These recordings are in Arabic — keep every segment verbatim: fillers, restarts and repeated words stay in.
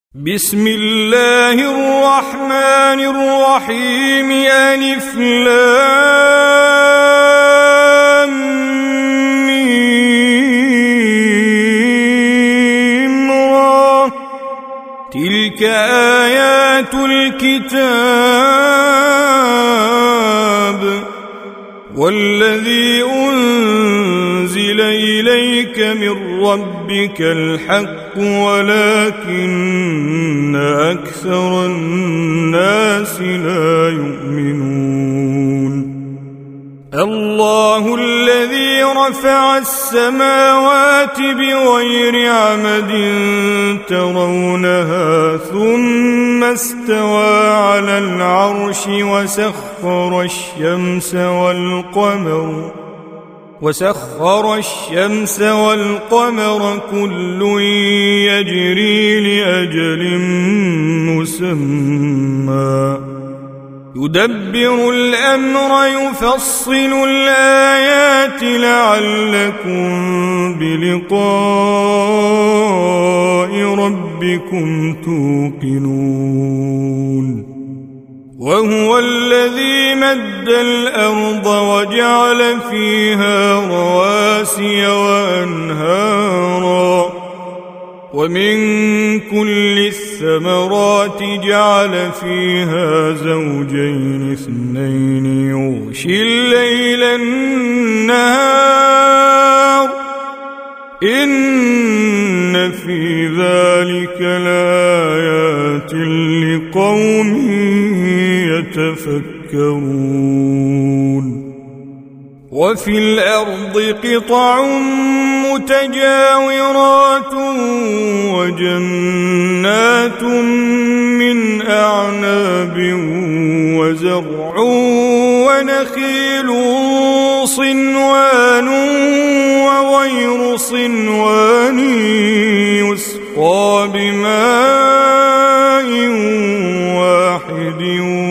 بسم الله الرحمن الرحيم. ألف لام ميم را. تلك آيات الكتاب والذي أنزل إليك من ربك الحق ولكن أكثر الناس لا يؤمنون. الله الذي رفع السماوات بغير عمد ترونها ثم استوى على العرش وسخر الشمس والقمر وسخر الشمس والقمر كل يجري لأجل مسمى يدبر الأمر يفصل الآيات لعلكم بلقاء ربكم توقنون. وهو الذي مد الأرض وجعل فيها رواسي وأنهارا ومن كل الثمرات جعل فيها زوجين اثنين يغشي الليل النهار إن في ذلك لآيات لقوم يتفكرون. وفي الأرض قطع متجاورات وجنات من أعناب وزرع ونخيل صنوان وغير صنوان يسقى بماء واحد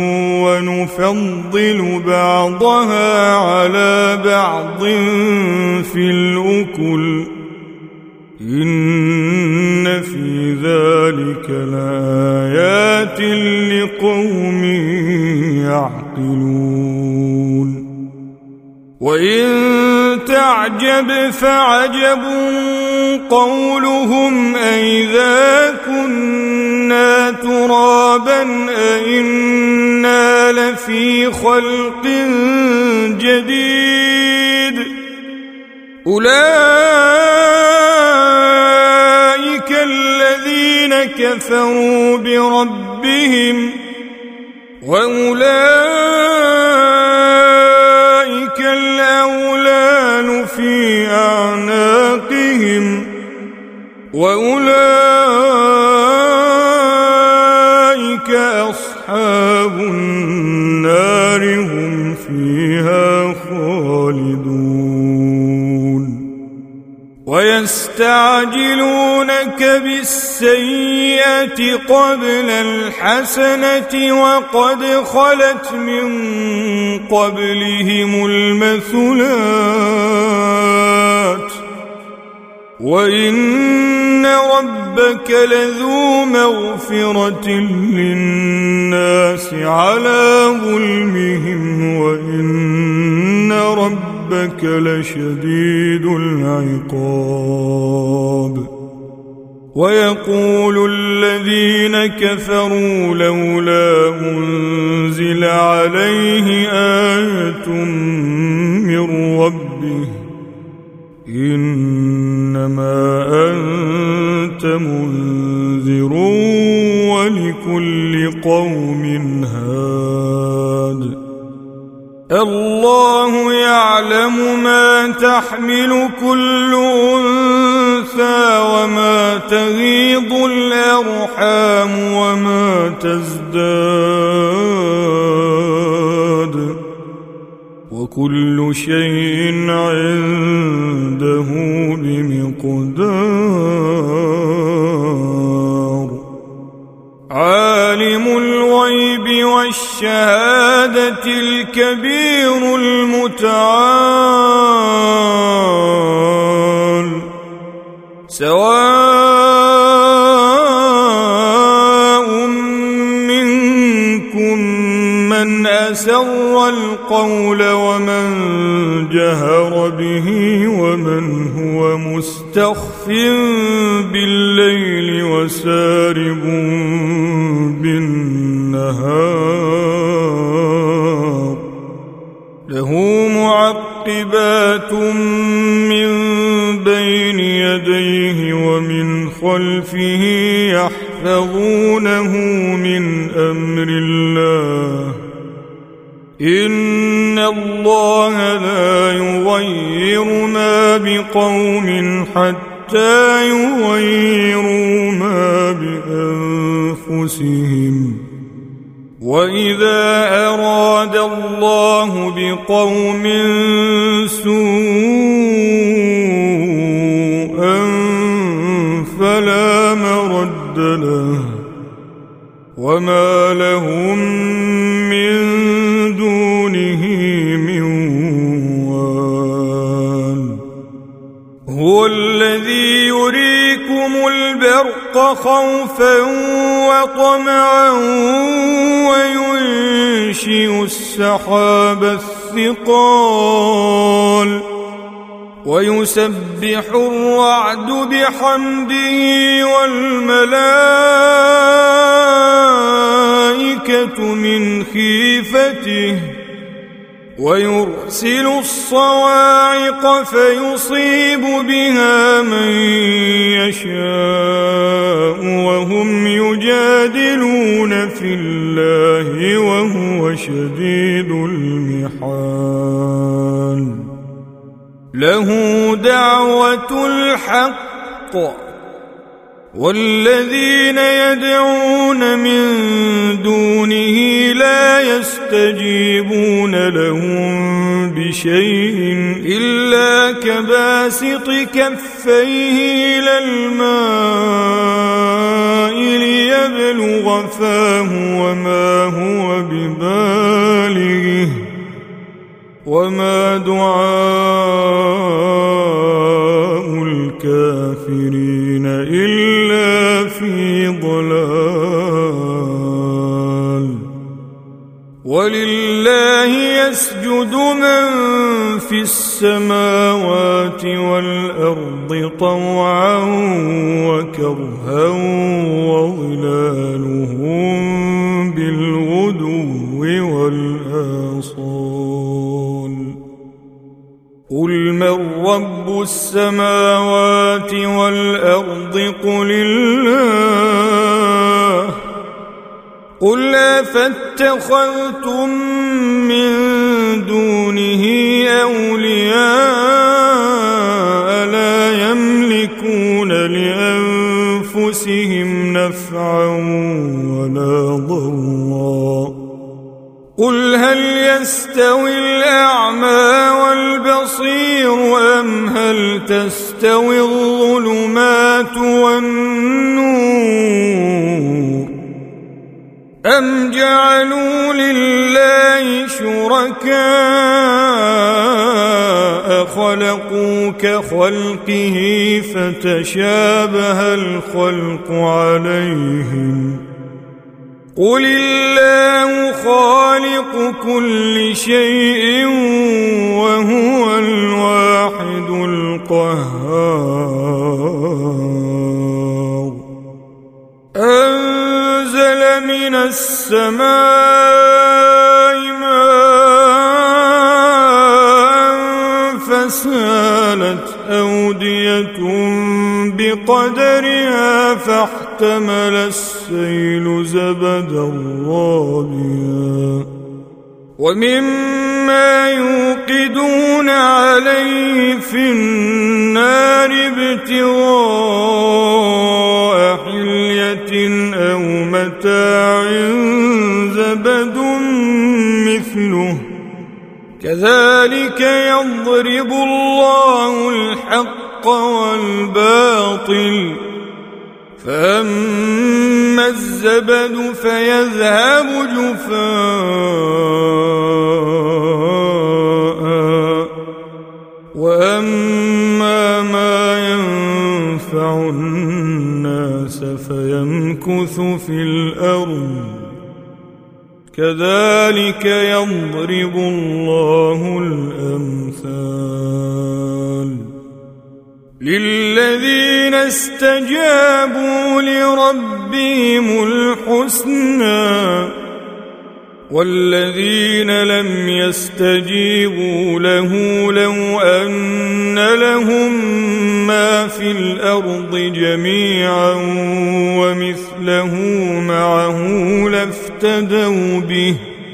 ونفضل بعضها على بعض في الأكل إن في ذلك لآيات لقوم يعقلون. وإن تعجب فعجب قولهم أئذا كنا ترابا أئنا لفي خلق جديد. أولئك الذين كفروا بربهم وأولئك الأغلال في أعناقهم وأولئك أصحاب النار هم فيها خالدون. ويستعجلونك بالسيئة قبل الحسنة وقد خلت من قبلهم المثلات وإن ربك لذو مغفرة للناس على ظلمهم وإن ربك لشديد العقاب. ويقول الذين كفروا لولا أنزل عليه آية من ربه إنما أنت منذر ولكل قوم هاد. الله يعلم ما تحمل كل أنثى وما تغيض الأرحام وما تزداد وكل شيء عنده بمقدار. عالم الغيب والشهادة الكبير المتعال سواء أسر القول ومن جهر به ومن هو مستخف بالليل وسارب بالنهار له معقبات من بين يديه ومن خلفه يحفظونه من أمر الله إن الله لا يغير ما بقوم حتى يغيروا ما بأنفسهم وإذا أراد الله بقوم سوءا فلا مرد له وما لهم من دونه من وال هو الذي يريكم البرق خوفا وطمعا وينشئ السحاب الثقال ويسبح الرعد بحمده والملائكة من خيفته ويرسل الصواعق فيصيب بها من يشاء وهم يجادلون في الله وهو شديد المحال له دعوة الحق والذين يدعون من دونه لا يستجيبون لهم بشيء إلا كباسط كفيه إلى الماء ليبلغ فاه وما هو ببالغه وما دعاء الكافرين إلا في ضلال ولله يسجد من في السماوات والأرض طوعا وكرها وظلالهم بالغدو والآصال قل من رب السماوات والأرض قل الله قل أفاتخذتم من دونه أولياء لا يملكون لأنفسهم نفعا ولا ضرا قل هل يستوي الأعمى والبصير أم هل تستوي الظلمات والنور أم جعلوا لله شركاء خلقوا كخلقه فتشابه الخلق عليهم قل الله خالق كل شيء وهو الواحد القهار أنزل من السماء ماء فسالت أودية بقدرها فاحتمل السيل زبدا رابيا ومما يوقدون عليه في النار ابتغاء حلية أو متاع زبد مثله كذلك يضرب الله الحق والباطل فأما الزبد فيذهب جفاء وأما ما ينفع الناس فيمكث في الأرض كذلك يضرب الله الأمثال للذين استجابوا لربهم الحسنى والذين لم يستجيبوا له لو أن لهم ما في الأرض جميعا ومثله معه لافتدوا به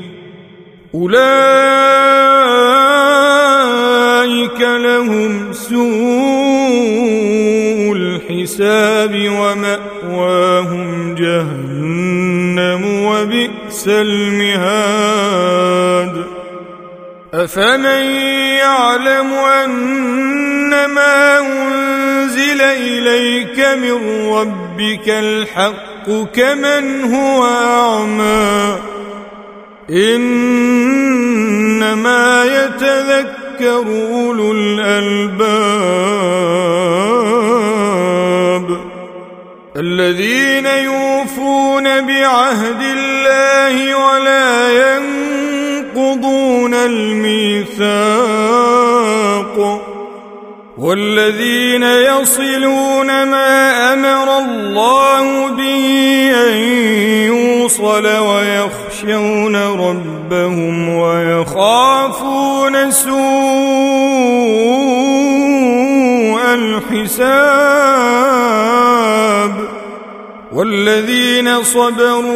أولئك لهم سوء الحساب ومأواهم جهنم وبئس المهاد أفمن يعلم أنما أنزل إليك من ربك الحق كمن هو أعمى إنما يتذكر أولو الألباب الذين يوفون بعهد الله ولا ينقضون الميثاق والذين يصلون ما أمر الله به أن يوصل ويخشون ربهم ويخافون سوء الحساب والذين صبروا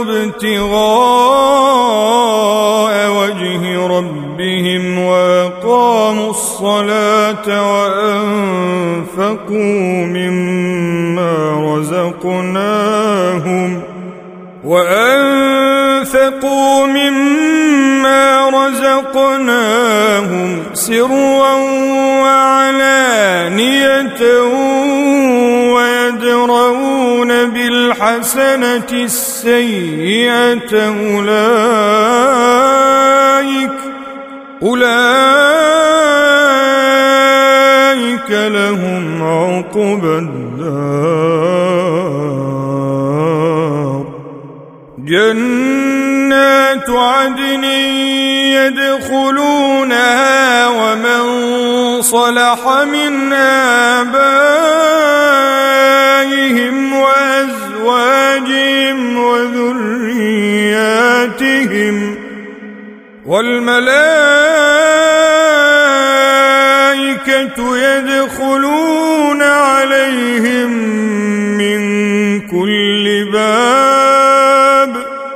ابتغاء وجه ربهم وأقاموا الصلاة وأنفقوا مما رزقناهم وأنفقوا مما رزقناهم سرا وعلانية ويدرؤون بالحسنة السيئة أولئك أولئك لهم عقبى الدار جنات عدن يدخلونها ومن صلح من آبائهم وأزواجهم وذرياتهم والملائكة يدخلون عليهم من كل باب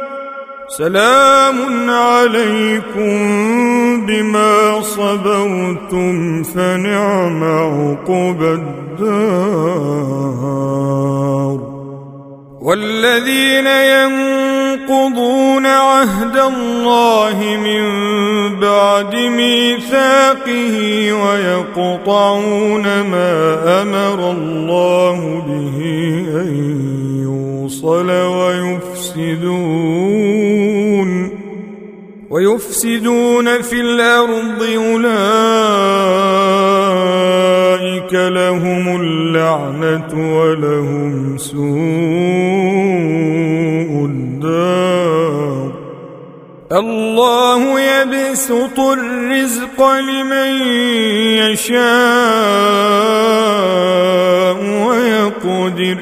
سلام عليكم بما صبرتم فنعم عقبى الدار والذين ينقضون عهد الله من بعد ميثاقه ويقطعون ما أمر الله به أن يوصل ويفسدون ويفسدون في الأرض أولئك لهم اللعنة ولهم سوء الدار الله يبسط الرزق لمن يشاء ويقدر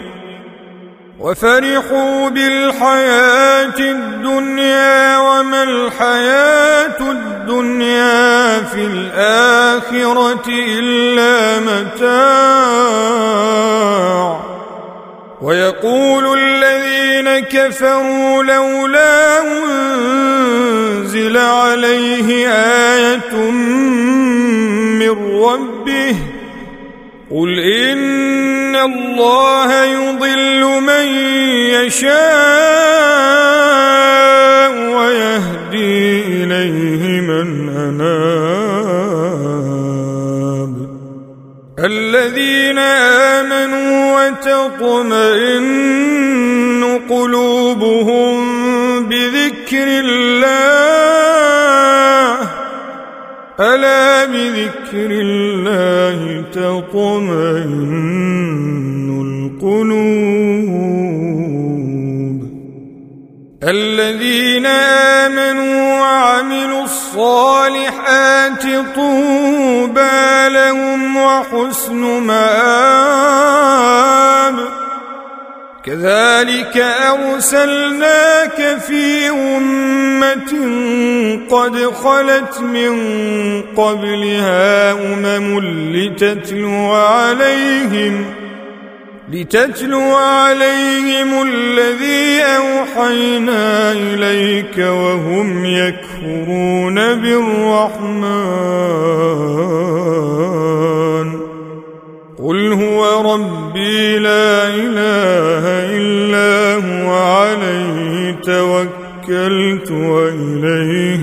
وفرحوا بالحياة الدنيا وما الحياة الدنيا في الآخرة إلا متاع ويقول الذين كفروا لولا أنزل عليه آية من ربه قل إن الله يضل من يشاء ويهدي إليه من أناب الذين آمنوا وتطمئن قلوبهم بذكر الله ألا بذكر الله تطمئن القلوب الذين آمنوا وعملوا الصالحات طوبى لهم وحسن مآب كذلك أرسلناك في أمة قد خلت من قبلها أمم لتتلو عليهم لتتلو عليهم الذي أوحينا إليك وهم يكفرون بالرحمن قل هو ربي لا إله إلا هو عليه توكلت وإليه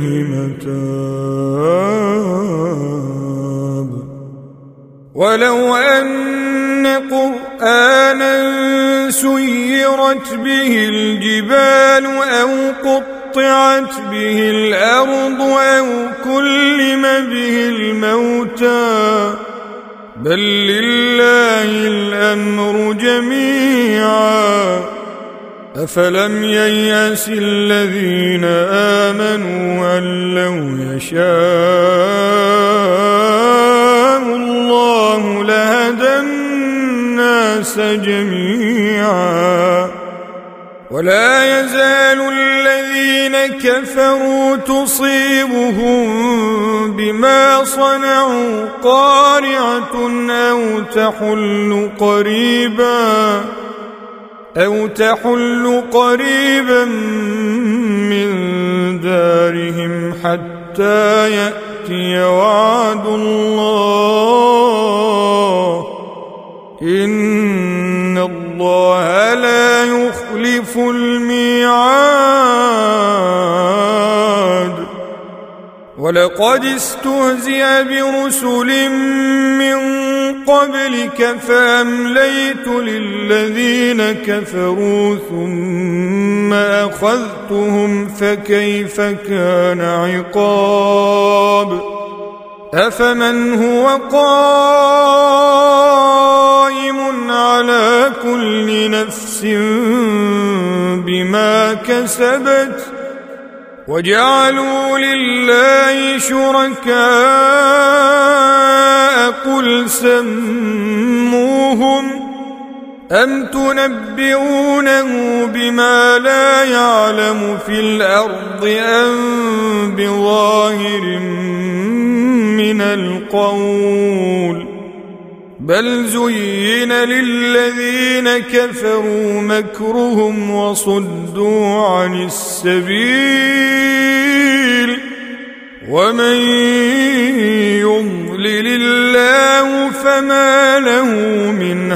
متاب ولو أن قرآنا سيرت به الجبال أو قطعت به الأرض أو كلم به الموتى بل لله الأمر جميعا أفلم ييأس الذين آمنوا أن لو يشاء الله لهدى الناس جميعا ولا يزال الذين كفروا تصيبهم بما صنعوا قارعة أو تحل قريبا أو تحل قريبا من دارهم حتى يأتي وعد الله إن الله لا يخلف الميعاد ولقد استهزئ برسل من قبلك فأمليت للذين كفروا ثم أخذتهم فكيف كان عقاب أفمن هو قائم على كل نفس بما كسبت وجعلوا لله شركاء قل سموهم أم تنبئونه بما لا يعلم في الأرض أم بظاهر من القول بل زين للذين كفروا مكرهم وصدوا عن السبيل ومن يضلل الله فما له من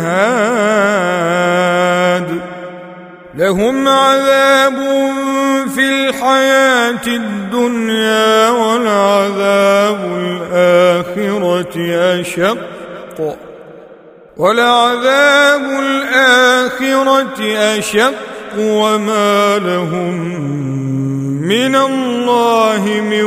هاد لهم عذاب في الحياة الدنيا ولعذاب الآخرة أشق ولعذاب الآخرة أشق وما لهم من الله من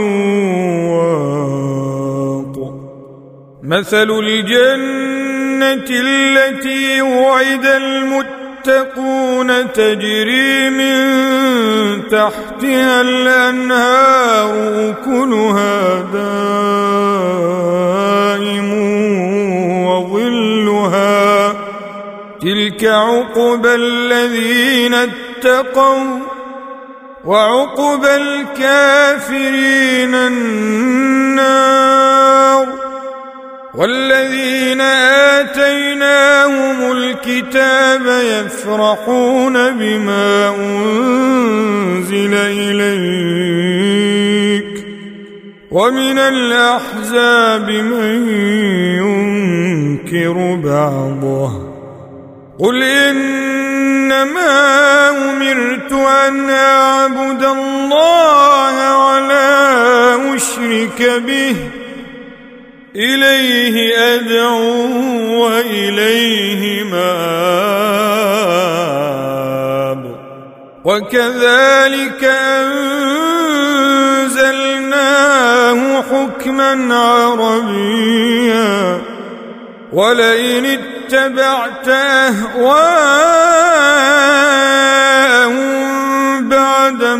واق مثل الجنة التي وعد المتقون تجري من تحتها الأنهار أكلها دائم وظلها تلك عقبى الذين اتقوا وعقبى الكافرين النار والذين آتيناهم الكتاب يفرحون بما أنزل إليك ومن الأحزاب من ينكر بعضه قل إنما أمرت أن أعبد الله ولا أشرك به إليه أدعو وإليه مآب وكذلك أنزلناه حكما عربيا ولئن اتبعت أهواءهم بعد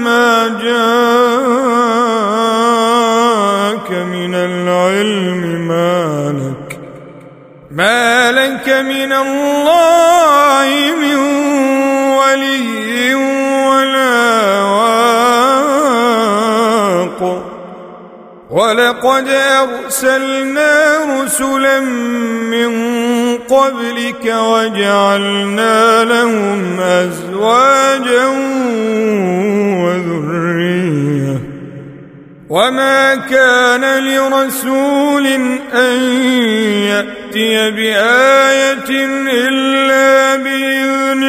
لقد أرسلنا رسلا من قبلك وجعلنا لهم أزواجا وذرية وما كان لرسول أن يأتي بآية إلا بإذن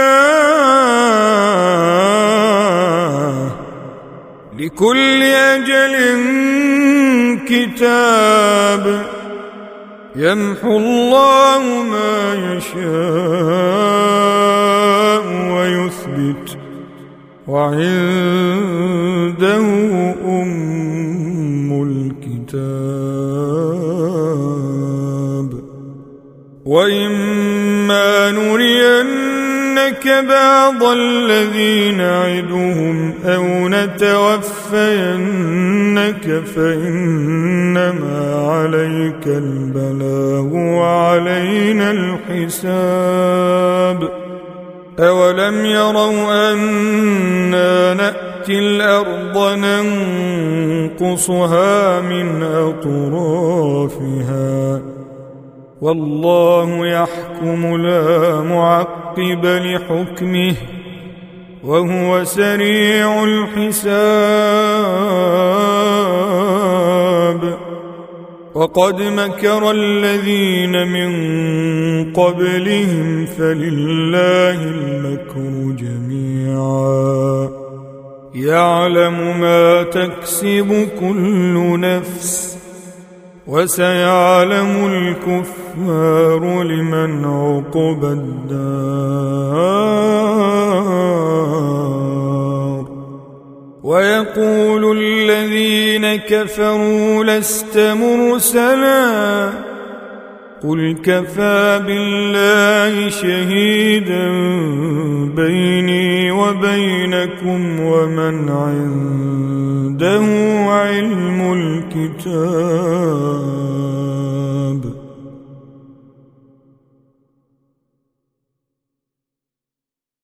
الله لكل أجل كتاب يمحو الله ما يشاء ويثبت وعنده أم الكتاب وإما نرينك بعض الذي نعدهم أو نتوفينك فإنما عليك البلاغ وعلينا الحساب أولم يروا أنا نأتي الأرض ننقصها من أطرافها والله يحكم لا معقب لحكمه وهو سريع الحساب وقد مكر الذين من قبلهم فلله المكر جميعا يعلم ما تكسب كل نفس وسيعلم الكفار لمن عقبى الدار ويقول الذين كفروا لست مرسلا قل كفى بالله شهيدا بيني وبينكم ومن عنده علم الكتاب